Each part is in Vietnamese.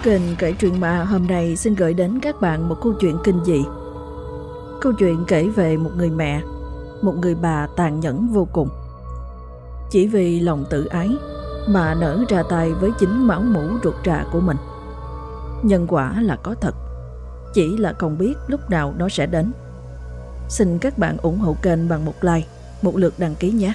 Kênh Kể Chuyện Ma hôm nay xin gửi đến các bạn một câu chuyện kinh dị. Câu chuyện kể về một người mẹ, một người bà tàn nhẫn vô cùng. Chỉ vì lòng tự ái mà nỡ ra tay với chính máu mủ ruột rà của mình. Nhân quả là có thật, chỉ là không biết lúc nào nó sẽ đến. Xin các bạn ủng hộ kênh bằng một like, một lượt đăng ký nhé.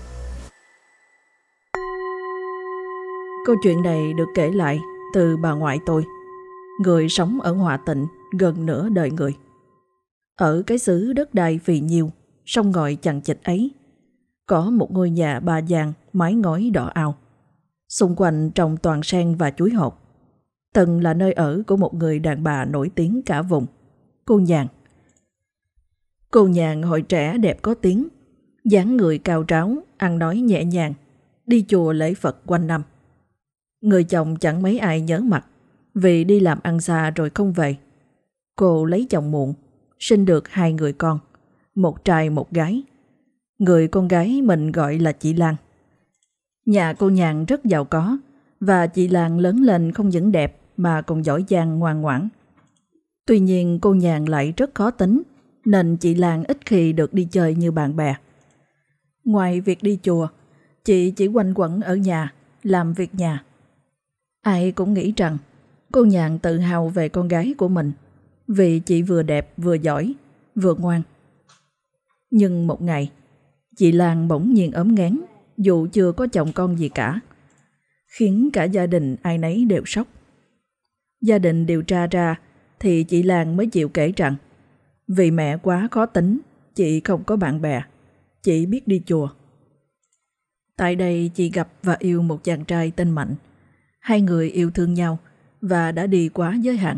Câu chuyện này được kể lại từ bà ngoại tôi, người sống ở Hòa Tịnh gần nửa đời người. Ở cái xứ đất đai phì nhiêu, sông ngòi chằng chịt ấy, có một ngôi nhà ba gian mái ngói đỏ ao. Xung quanh trồng toàn sen và chuối hột. Từng là nơi ở của một người đàn bà nổi tiếng cả vùng, cô Nhàn. Cô Nhàn hồi trẻ đẹp có tiếng, dáng người cao ráo, ăn nói nhẹ nhàng, đi chùa lễ Phật quanh năm. Người chồng chẳng mấy ai nhớ mặt vì đi làm ăn xa rồi không về. Cô lấy chồng muộn, sinh được 2 người con, một trai một gái. Người con gái mình gọi là chị Lan. Nhà cô Nhàn rất giàu có và chị Lan lớn lên không những đẹp mà còn giỏi giang ngoan ngoãn. Tuy nhiên cô Nhàn lại rất khó tính nên chị Lan ít khi được đi chơi như bạn bè. Ngoài việc đi chùa, chị chỉ quanh quẩn ở nhà, làm việc nhà. Ai cũng nghĩ rằng cô Nhàn tự hào về con gái của mình vì chị vừa đẹp vừa giỏi, vừa ngoan. Nhưng một ngày, chị Lan bỗng nhiên ốm nghén dù chưa có chồng con gì cả, khiến cả gia đình ai nấy đều sốc. Gia đình điều tra ra thì chị Lan mới chịu kể rằng vì mẹ quá khó tính, chị không có bạn bè, chỉ biết đi chùa. Tại đây chị gặp và yêu một chàng trai tên Mạnh. Hai người yêu thương nhau và đã đi quá giới hạn.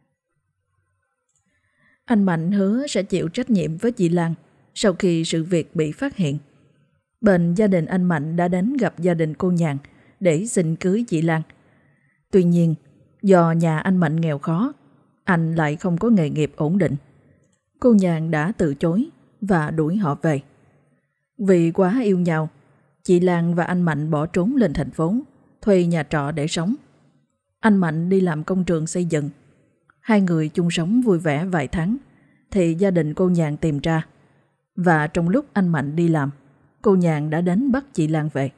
Anh Mạnh hứa sẽ chịu trách nhiệm với chị Lan sau khi sự việc bị phát hiện. Bên gia đình anh Mạnh đã đến gặp gia đình cô Nhàn để xin cưới chị Lan. Tuy nhiên, do nhà anh Mạnh nghèo khó, anh lại không có nghề nghiệp ổn định. Cô Nhàn đã từ chối và đuổi họ về. Vì quá yêu nhau, chị Lan và anh Mạnh bỏ trốn lên thành phố, thuê nhà trọ để sống. Anh Mạnh đi làm công trường xây dựng. Hai người chung sống vui vẻ vài tháng thì gia đình cô Nhàn tìm ra. Và trong lúc anh Mạnh đi làm, cô Nhàn đã đến bắt chị Lan về.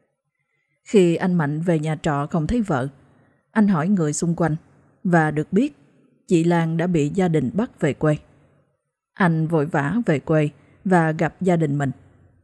Khi anh Mạnh về nhà trọ không thấy vợ, anh hỏi người xung quanh và được biết chị Lan đã bị gia đình bắt về quê. Anh vội vã về quê và gặp gia đình mình.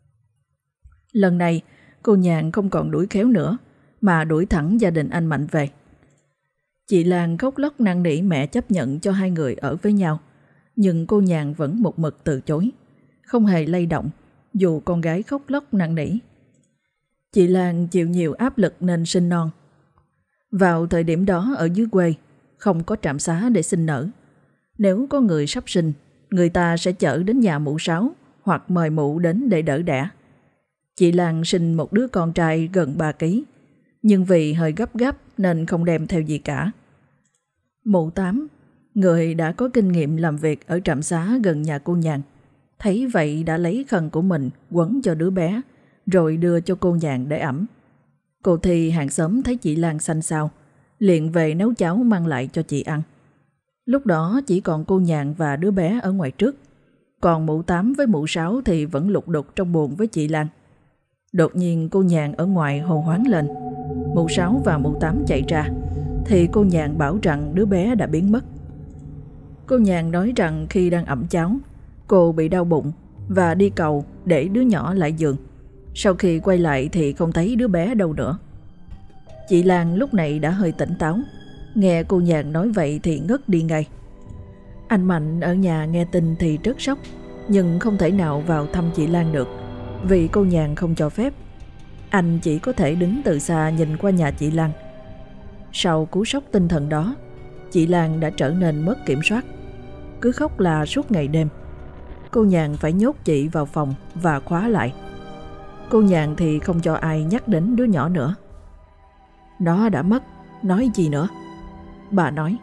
Lần này, cô Nhàn không còn đuổi khéo nữa mà đuổi thẳng gia đình anh Mạnh về. Chị Lan khóc lóc năn nỉ mẹ chấp nhận cho hai người ở với nhau, nhưng cô Nhàn vẫn một mực từ chối, không hề lay động dù con gái khóc lóc năn nỉ. Chị Lan chịu nhiều áp lực nên sinh non. Vào thời điểm đó ở dưới quê, không có trạm xá để sinh nở. Nếu có người sắp sinh, người ta sẽ chở đến nhà mụ Sáu hoặc mời mụ đến để đỡ đẻ. Chị Lan sinh một đứa con trai gần 3 kg, nhưng vì hơi gấp gáp nên không đem theo gì cả. Mụ Tám, người đã có kinh nghiệm làm việc ở trạm xá gần nhà cô Nhàn, thấy vậy đã lấy khăn của mình quấn cho đứa bé, rồi đưa cho cô Nhàn để ẵm. Cô Thi hàng xóm thấy chị Lan xanh xao, liền về nấu cháo mang lại cho chị ăn. Lúc đó chỉ còn cô Nhàn và đứa bé ở ngoài trước, còn mụ Tám với mụ Sáu thì vẫn lục đục trong buồng với chị Lan. Đột nhiên cô Nhàn ở ngoài hô hoáng lên. Mụ Sáu và mụ Tám chạy ra thì cô Nhàn bảo rằng đứa bé đã biến mất. Cô Nhàn nói rằng khi đang ẵm cháo, cô bị đau bụng và đi cầu để đứa nhỏ lại giường. Sau khi quay lại thì không thấy đứa bé đâu nữa. Chị Lan lúc này đã hơi tỉnh táo, nghe cô Nhàn nói vậy thì ngất đi ngay. Anh Mạnh ở nhà nghe tin thì rất sốc, nhưng không thể nào vào thăm chị Lan được vì cô Nhàn không cho phép. Anh chỉ có thể đứng từ xa nhìn qua nhà chị Lan. Sau cú sốc tinh thần đó, chị Lan đã trở nên mất kiểm soát, cứ khóc la suốt ngày đêm. Cô Nhàn phải nhốt chị vào phòng và khóa lại. Cô Nhàn thì không cho ai nhắc đến đứa nhỏ nữa. Nó đã mất, nói gì nữa? Bà nói.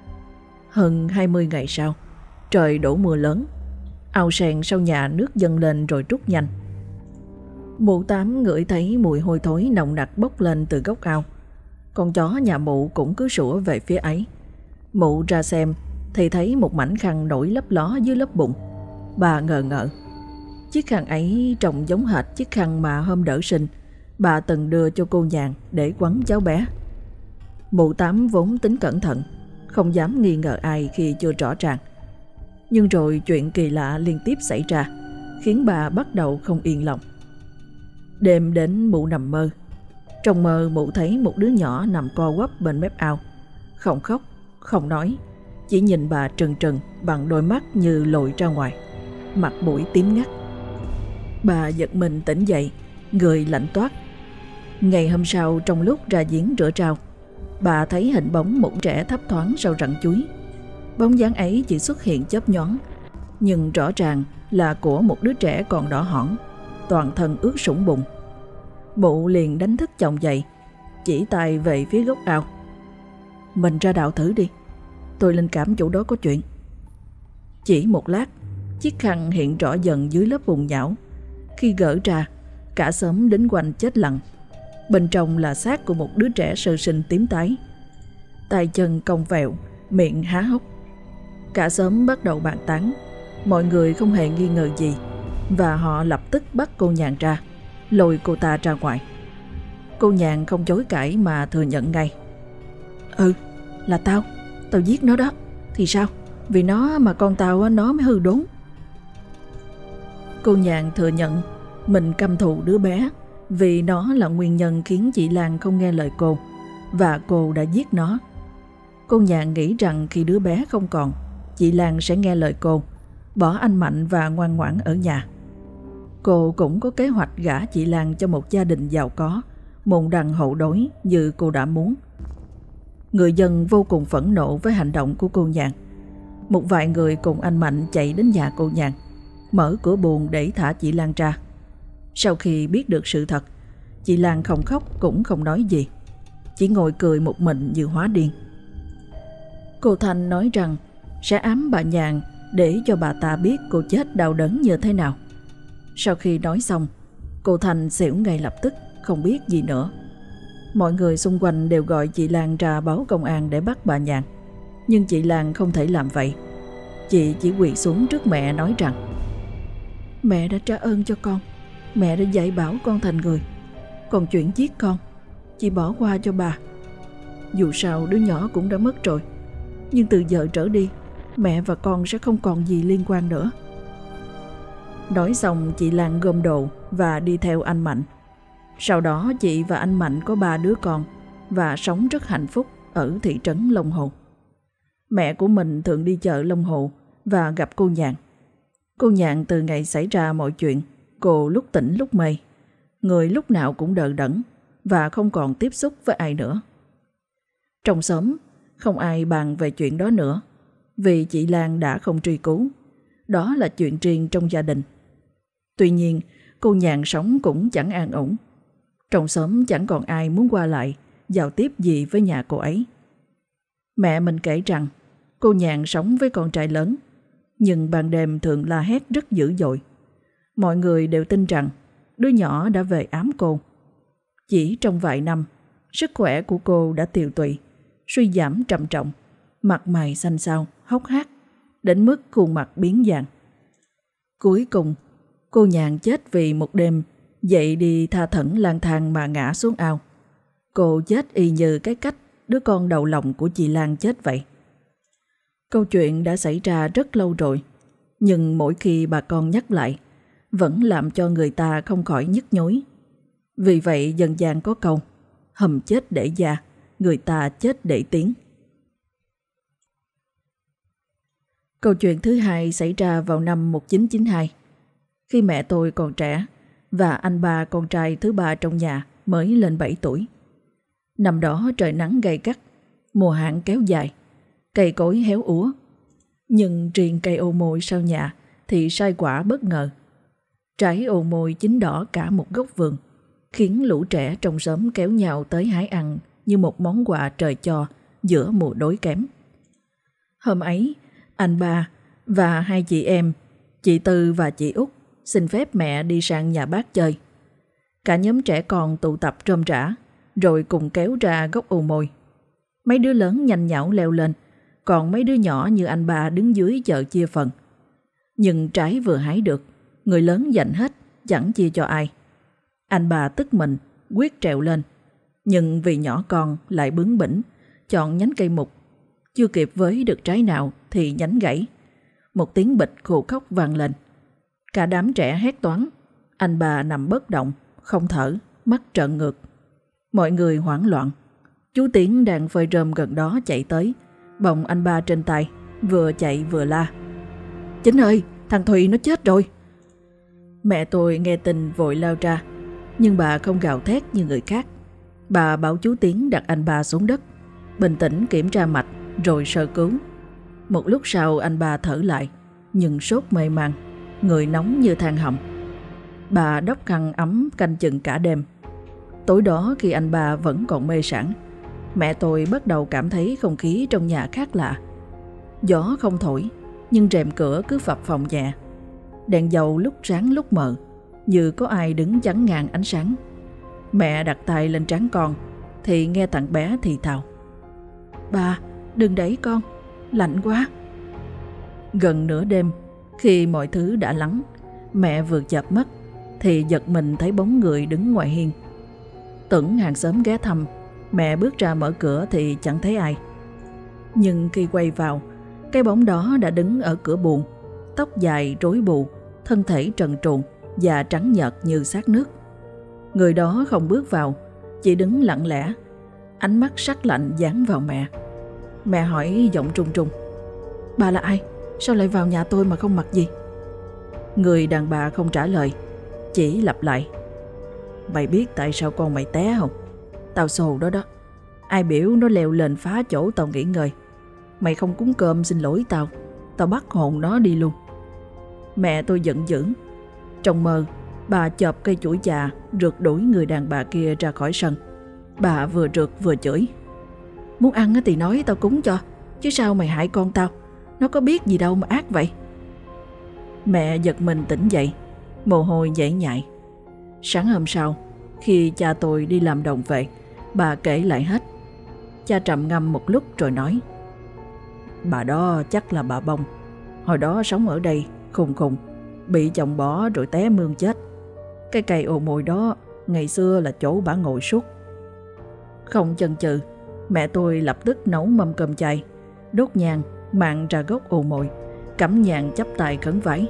Hơn 20 ngày sau, trời đổ mưa lớn. Ao sen sau nhà nước dâng lên rồi trút nhanh. Mụ Tám ngửi thấy mùi hôi thối nồng nặc bốc lên từ góc ao. Con chó nhà mụ cũng cứ sủa về phía ấy. Mụ ra xem thì thấy một mảnh khăn nổi lấp ló dưới lớp bùn. Bà ngờ ngợ. Chiếc khăn ấy trông giống hệt chiếc khăn mà hôm đỡ sinh bà từng đưa cho cô Nhàn để quấn cháu bé. Mụ Tám vốn tính cẩn thận, không dám nghi ngờ ai khi chưa rõ ràng. Nhưng rồi chuyện kỳ lạ liên tiếp xảy ra, khiến bà bắt đầu không yên lòng. Đêm đến mụ nằm mơ. Trong mơ mụ thấy một đứa nhỏ nằm co quắp bên mép ao, không khóc, không nói, chỉ nhìn bà trừng trừng bằng đôi mắt như lồi ra ngoài, mặt mũi tím ngắt. Bà giật mình tỉnh dậy, người lạnh toát. Ngày hôm sau, trong lúc ra giếng rửa rau, bà thấy hình bóng một trẻ thấp thoáng sau rặng chuối. Bóng dáng ấy chỉ xuất hiện chớp nhoáng, nhưng rõ ràng là của một đứa trẻ còn đỏ hỏn, toàn thân ướt sũng bùn. Mụ liền đánh thức chồng dậy, chỉ tay về phía gốc ao. Mình ra đào thử đi, tôi linh cảm chỗ đó có chuyện. Chỉ một lát, chiếc khăn hiện rõ dần dưới lớp bùn nhão. Khi gỡ ra, cả xóm đính quanh chết lặng. Bên trong là xác của một đứa trẻ sơ sinh tím tái, tay chân cong vẹo, miệng há hốc. Cả xóm bắt đầu bàn tán. Mọi người không hề nghi ngờ gì, và họ lập tức bắt cô Nhàn ra, lôi cô ta ra ngoài. Cô Nhàn không chối cãi mà thừa nhận ngay. Là tao giết nó đó. Thì sao? Vì nó mà con tao nó mới hư đốn. Cô Nhàn thừa nhận mình căm thù đứa bé vì nó là nguyên nhân khiến chị Lan không nghe lời cô, và cô đã giết nó. Cô Nhàn nghĩ rằng khi đứa bé không còn, chị Lan sẽ nghe lời cô, bỏ anh Mạnh và ngoan ngoãn ở nhà. Cô cũng có kế hoạch gả chị Lan cho một gia đình giàu có, môn đăng hậu đối như cô đã muốn. Người dân vô cùng phẫn nộ với hành động của cô Nhàn. Một vài người cùng anh Mạnh chạy đến nhà cô Nhàn, mở cửa buồng để thả chị Lan ra. Sau khi biết được sự thật, chị Lan không khóc cũng không nói gì, chỉ ngồi cười một mình như hóa điên. Cô Thanh nói rằng sẽ ám bà Nhàn để cho bà ta biết cô chết đau đớn như thế nào. Sau khi nói xong, cô Thanh xỉu ngay lập tức, không biết gì nữa. Mọi người xung quanh đều gọi chị Lan ra báo công an để bắt bà Nhàn, nhưng chị Lan không thể làm vậy. Chị chỉ quỳ xuống trước mẹ nói rằng: Mẹ đã trả ơn cho con, mẹ đã dạy bảo con thành người. Còn chuyện giết con, chị bỏ qua cho bà. Dù sao đứa nhỏ cũng đã mất rồi, nhưng từ giờ trở đi, mẹ và con sẽ không còn gì liên quan nữa. Nói xong, chị Lan gom đồ và đi theo anh Mạnh. Sau đó chị và anh Mạnh có 3 đứa con và sống rất hạnh phúc ở thị trấn Long Hồ. Mẹ của mình thường đi chợ Long Hồ và gặp cô Nhàn. Cô Nhàn từ ngày xảy ra mọi chuyện, cô lúc tỉnh lúc mê, người lúc nào cũng đờ đẫn và không còn tiếp xúc với ai nữa. Trong xóm, không ai bàn về chuyện đó nữa, vì chị Lan đã không truy cứu. Đó là chuyện riêng trong gia đình. Tuy nhiên, cô Nhàn sống cũng chẳng an ổn. Trong xóm chẳng còn ai muốn qua lại, giao tiếp gì với nhà cô ấy. Mẹ mình kể rằng, cô Nhàn sống với con trai lớn, nhưng ban đêm thường la hét rất dữ dội. Mọi người đều tin rằng đứa nhỏ đã về ám cô. Chỉ trong vài năm, sức khỏe của cô đã tiều tụy, suy giảm trầm trọng, mặt mày xanh xao, hốc hác, đến mức khuôn mặt biến dạng. Cuối cùng, cô Nhàn chết vì một đêm dậy đi tha thẩn lang thang mà ngã xuống ao. Cô chết y như cái cách đứa con đầu lòng của chị Lan chết vậy. Câu chuyện đã xảy ra rất lâu rồi, nhưng mỗi khi bà con nhắc lại, vẫn làm cho người ta không khỏi nhức nhối. Vì vậy dân gian có câu, hầm chết để già, người ta chết để tiếng. Câu chuyện thứ hai xảy ra vào năm 1992, khi mẹ tôi còn trẻ và anh ba con trai thứ ba trong nhà mới lên 7 tuổi. Năm đó trời nắng gay gắt, mùa hạn kéo dài, cây cối héo úa. Nhưng riêng cây ô môi sau nhà thì sai quả bất ngờ. Trái ô môi chín đỏ cả một góc vườn, khiến lũ trẻ trong xóm kéo nhau tới hái ăn như một món quà trời cho giữa mùa đói kém. Hôm ấy, anh ba và 2 chị em, chị Tư và chị Út, xin phép mẹ đi sang nhà bác chơi. Cả nhóm trẻ con tụ tập rôm rả, rồi cùng kéo ra gốc ô mồi. Mấy đứa lớn nhanh nhảu leo lên, còn mấy đứa nhỏ như anh ba đứng dưới chờ chia phần. Nhưng trái vừa hái được, người lớn giành hết, chẳng chia cho ai. Anh ba tức mình, quyết trèo lên, nhưng vì nhỏ con lại bướng bỉnh, chọn nhánh cây mục. Chưa kịp với được trái nào thì nhánh gãy. Một tiếng bịch khô khóc vang lên. Cả đám trẻ hét toáng. Anh ba nằm bất động, không thở, mắt trợn ngược. Mọi người hoảng loạn. Chú Tiến đang phơi rơm gần đó chạy tới, bồng anh ba trên tay, vừa chạy vừa la: Chính ơi, thằng Thùy nó chết rồi. Mẹ tôi nghe tin vội lao ra, nhưng bà không gào thét như người khác. Bà bảo chú Tiến đặt anh ba xuống đất, bình tĩnh kiểm tra mạch rồi sơ cứu. Một lúc sau anh ba thở lại, nhưng sốt mê man, người nóng như than hầm. Bà đắp khăn ấm canh chừng cả đêm. Tối đó khi anh ba vẫn còn mê sảng, mẹ tôi bắt đầu cảm thấy không khí trong nhà khác lạ. Gió không thổi, nhưng rèm cửa cứ phập phồng nhẹ. Đèn dầu lúc sáng lúc mờ, như có ai đứng chắn ngang ánh sáng. Mẹ đặt tay lên trán con, thì nghe thằng bé thì thào: Ba, đừng đẩy con, lạnh quá. Gần nửa đêm, khi mọi thứ đã lắng, mẹ vừa chợp mắt thì giật mình thấy bóng người đứng ngoài hiên. Tưởng hàng xóm ghé thăm, mẹ bước ra mở cửa thì chẳng thấy ai. Nhưng khi quay vào, cái bóng đó đã đứng ở cửa buồng, tóc dài rối bù, thân thể trần truồng và trắng nhợt như xác nước. Người đó không bước vào, chỉ đứng lặng lẽ, ánh mắt sắc lạnh dán vào mẹ. Mẹ hỏi giọng trung trung: Bà là ai? Sao lại vào nhà tôi mà không mặc gì? Người đàn bà không trả lời, chỉ lặp lại: Mày biết tại sao con mày té không? Tao xồ đó đó. Ai biểu nó leo lên phá chỗ tao nghỉ ngơi. Mày không cúng cơm xin lỗi tao, tao bắt hồn nó đi luôn. Mẹ tôi giận dữ. Trong mơ, bà chộp cây chuỗi chà rượt đuổi người đàn bà kia ra khỏi sân. Bà vừa rượt vừa chửi: Muốn ăn thì nói tao cúng cho, chứ sao mày hại con tao? Nó có biết gì đâu mà ác vậy. Mẹ giật mình tỉnh dậy, mồ hôi nhễ nhại. Sáng hôm sau, khi cha tôi đi làm đồng về, bà kể lại hết. Cha trầm ngâm một lúc rồi nói: Bà đó chắc là bà Bông. Hồi đó sống ở đây, khùng khùng, bị chồng bỏ rồi té mương chết. Cái cây ô mồi đó ngày xưa là chỗ bà ngồi suốt. Không chần chừ, mẹ tôi lập tức nấu mâm cơm chay, đốt nhang, mạn ra gốc ô mồi, cắm nhang chắp tay khấn vái: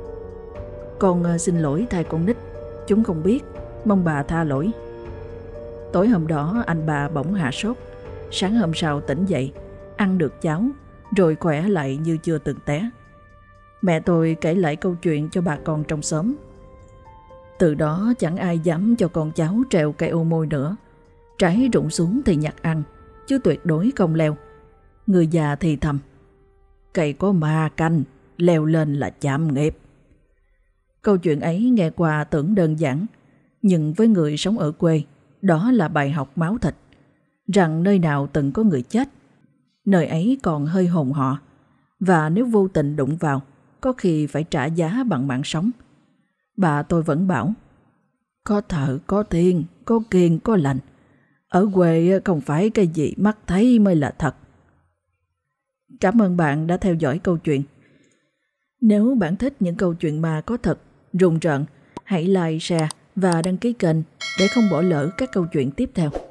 Con xin lỗi thay con nít, chúng không biết, mong bà tha lỗi. Tối hôm đó anh bà bỗng hạ sốt. Sáng hôm sau tỉnh dậy, ăn được cháo, rồi khỏe lại như chưa từng té. Mẹ tôi kể lại câu chuyện cho bà con trong xóm. Từ đó chẳng ai dám cho con cháu trèo cây ô môi nữa. Trái rụng xuống thì nhặt ăn, chứ tuyệt đối không leo. Người già thì thầm: Cây có ma canh, leo lên là chạm nghiệp. Câu chuyện ấy nghe qua tưởng đơn giản, nhưng với người sống ở quê, đó là bài học máu thịt, rằng nơi nào từng có người chết, nơi ấy còn hơi hồn họ, và nếu vô tình đụng vào, có khi phải trả giá bằng mạng sống. Bà tôi vẫn bảo: Có thợ, có thiên, có kiêng, có lành. Ở quê không phải cái gì mắt thấy mới là thật. Cảm ơn bạn đã theo dõi câu chuyện. Nếu bạn thích những câu chuyện ma có thật, rùng rợn, hãy like, share và đăng ký kênh để không bỏ lỡ các câu chuyện tiếp theo.